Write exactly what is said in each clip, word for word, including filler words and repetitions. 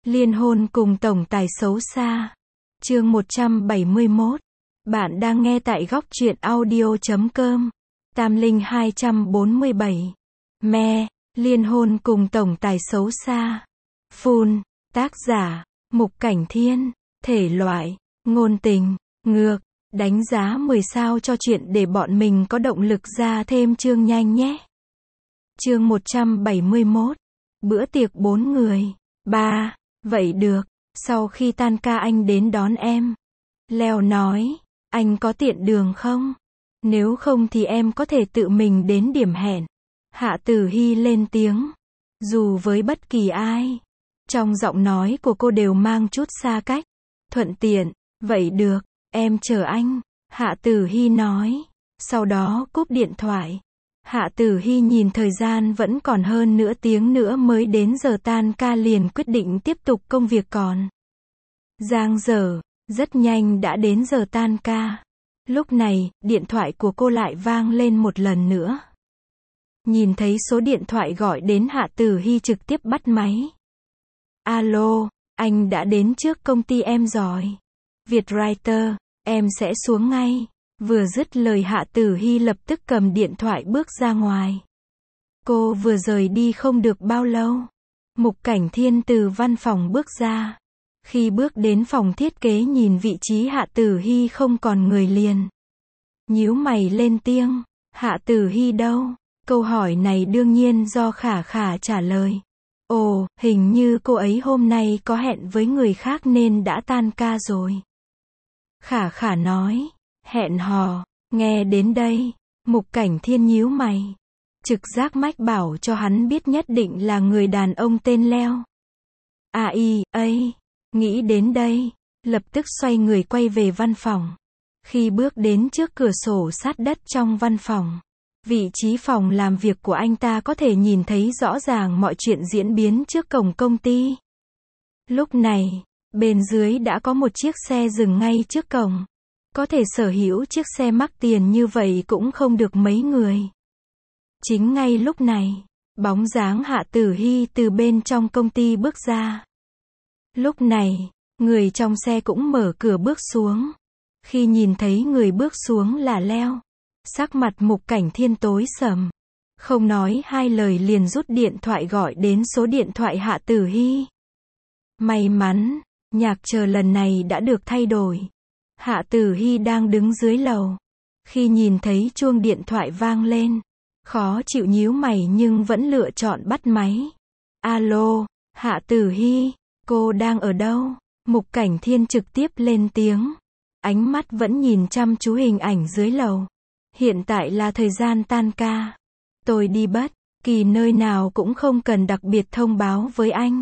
Liên hôn cùng tổng tài xấu xa. Chương một trăm bảy mươi mốt. Bạn đang nghe tại góc truyện audio chấm com. Tam Linh hai trăm bốn mươi bảy. Me, liên hôn cùng tổng tài xấu xa. Phun, tác giả, Mục Cảnh Thiên. Thể loại, ngôn tình, ngược. Đánh giá mười sao cho chuyện để bọn mình có động lực ra thêm chương nhanh nhé. Chương một trăm bảy mươi mốt. Bữa tiệc bốn người. Ba. Vậy được, sau khi tan ca anh đến đón em. Leo nói, anh có tiện đường không? Nếu không thì em có thể tự mình đến điểm hẹn. Hạ Tử Hy lên tiếng. Dù với bất kỳ ai, trong giọng nói của cô đều mang chút xa cách. Thuận tiện, vậy được, em chờ anh. Hạ Tử Hy nói. Sau đó cúp điện thoại. Hạ Tử Hy nhìn thời gian vẫn còn hơn nửa tiếng nữa mới đến giờ tan ca liền quyết định tiếp tục công việc còn dang dở. Rất nhanh đã đến giờ tan ca. Lúc này, điện thoại của cô lại vang lên một lần nữa. Nhìn thấy số điện thoại gọi đến, Hạ Tử Hy trực tiếp bắt máy. Alo, anh đã đến trước công ty em rồi. Vietwriter, em sẽ xuống ngay. Vừa dứt lời, Hạ Tử Hy lập tức cầm điện thoại bước ra ngoài. Cô vừa rời đi không được bao lâu, Mục Cảnh Thiên từ văn phòng bước ra. Khi bước đến phòng thiết kế nhìn vị trí Hạ Tử Hy không còn người liền nhíu mày lên tiếng. Hạ Tử Hy đâu? Câu hỏi này đương nhiên do Khả Khả trả lời. Ồ, hình như cô ấy hôm nay có hẹn với người khác nên đã tan ca rồi. Khả Khả nói. Hẹn hò. Nghe đến đây, Mục Cảnh Thiên nhíu mày. Trực giác mách bảo cho hắn biết nhất định là người đàn ông tên Leo. À y, ấy. Nghĩ đến đây, lập tức xoay người quay về văn phòng. Khi bước đến trước cửa sổ sát đất trong văn phòng, vị trí phòng làm việc của anh ta có thể nhìn thấy rõ ràng mọi chuyện diễn biến trước cổng công ty. Lúc này, bên dưới đã có một chiếc xe dừng ngay trước cổng. Có thể sở hữu chiếc xe mắc tiền như vậy cũng không được mấy người. Chính ngay lúc này, bóng dáng Hạ Tử Hy từ bên trong công ty bước ra. Lúc này, người trong xe cũng mở cửa bước xuống. Khi nhìn thấy người bước xuống là Leo, sắc mặt Mục Cảnh Thiên tối sầm. Không nói hai lời liền rút điện thoại gọi đến số điện thoại Hạ Tử Hy. May mắn, nhạc chờ lần này đã được thay đổi. Hạ Tử Hy đang đứng dưới lầu. Khi nhìn thấy chuông điện thoại vang lên, khó chịu nhíu mày nhưng vẫn lựa chọn bắt máy. Alo, Hạ Tử Hy, cô đang ở đâu? Mục Cảnh Thiên trực tiếp lên tiếng. Ánh mắt vẫn nhìn chăm chú hình ảnh dưới lầu. Hiện tại là thời gian tan ca. Tôi đi bất kỳ nơi nào cũng không cần đặc biệt thông báo với anh.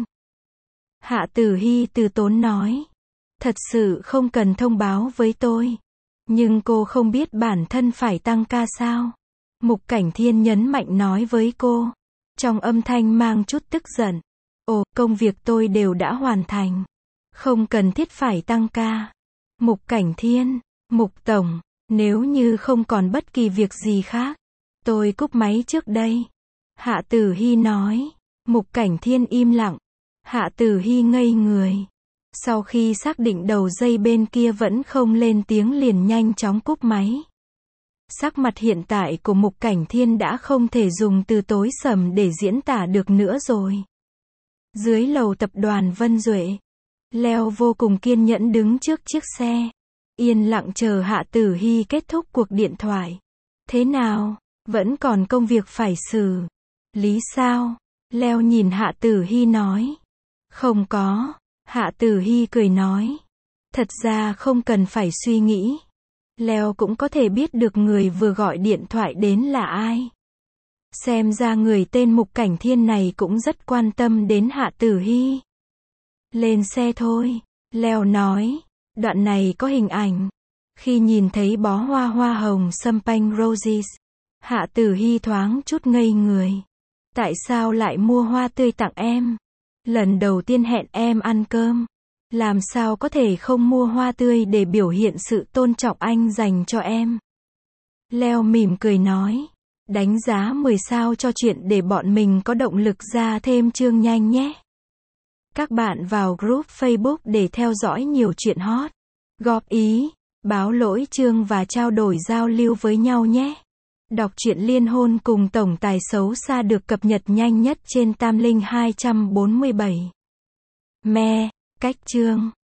Hạ Tử Hy từ tốn nói. Thật sự không cần thông báo với tôi. Nhưng cô không biết bản thân phải tăng ca sao? Mục Cảnh Thiên nhấn mạnh nói với cô. Trong âm thanh mang chút tức giận. Ồ, công việc tôi đều đã hoàn thành. Không cần thiết phải tăng ca. Mục Cảnh Thiên, Mục Tổng, nếu như không còn bất kỳ việc gì khác, tôi cúp máy trước đây. Hạ Tử Hy nói. Mục Cảnh Thiên im lặng. Hạ Tử Hy ngây người. Sau khi xác định đầu dây bên kia vẫn không lên tiếng liền nhanh chóng cúp máy. Sắc mặt hiện tại của Mục Cảnh Thiên đã không thể dùng từ tối sầm để diễn tả được nữa rồi. Dưới lầu tập đoàn Vân Duệ, Leo vô cùng kiên nhẫn đứng trước chiếc xe, yên lặng chờ Hạ Tử Hy kết thúc cuộc điện thoại. Thế nào? Vẫn còn công việc phải xử lý sao? Leo nhìn Hạ Tử Hy nói. Không có. Hạ Tử Hy cười nói. Thật ra không cần phải suy nghĩ. Leo cũng có thể biết được người vừa gọi điện thoại đến là ai. Xem ra người tên Mục Cảnh Thiên này cũng rất quan tâm đến Hạ Tử Hy. Lên xe thôi, Leo nói. Đoạn này có hình ảnh. Khi nhìn thấy bó hoa hoa hồng Champagne Roses, Hạ Tử Hy thoáng chút ngây người. Tại sao lại mua hoa tươi tặng em? Lần đầu tiên hẹn em ăn cơm, làm sao có thể không mua hoa tươi để biểu hiện sự tôn trọng anh dành cho em? Leo mỉm cười nói. Đánh giá mười sao cho chuyện để bọn mình có động lực ra thêm chương nhanh nhé. Các bạn vào group Facebook để theo dõi nhiều chuyện hot, góp ý, báo lỗi chương và trao đổi giao lưu với nhau nhé. Đọc truyện liên hôn cùng tổng tài xấu xa được cập nhật nhanh nhất trên Tamlink hai trăm bốn mươi bảy. Me, cách chương